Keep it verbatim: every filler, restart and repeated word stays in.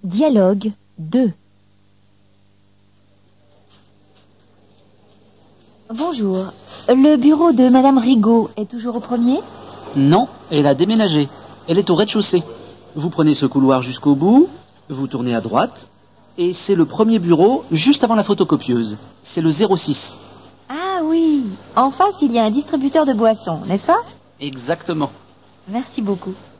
Dialogue deux. Bonjour. Le bureau de Madame Rigaud est toujours au premier? Non, elle a déménagé. Elle est au rez-de-chaussée. Vous prenez ce couloir jusqu'au bout, vous tournez à droite, et c'est le premier bureau juste avant la photocopieuse. C'est le zéro six. Ah oui. En face, il y a un distributeur de boissons, n'est-ce pas? Exactement. Merci beaucoup.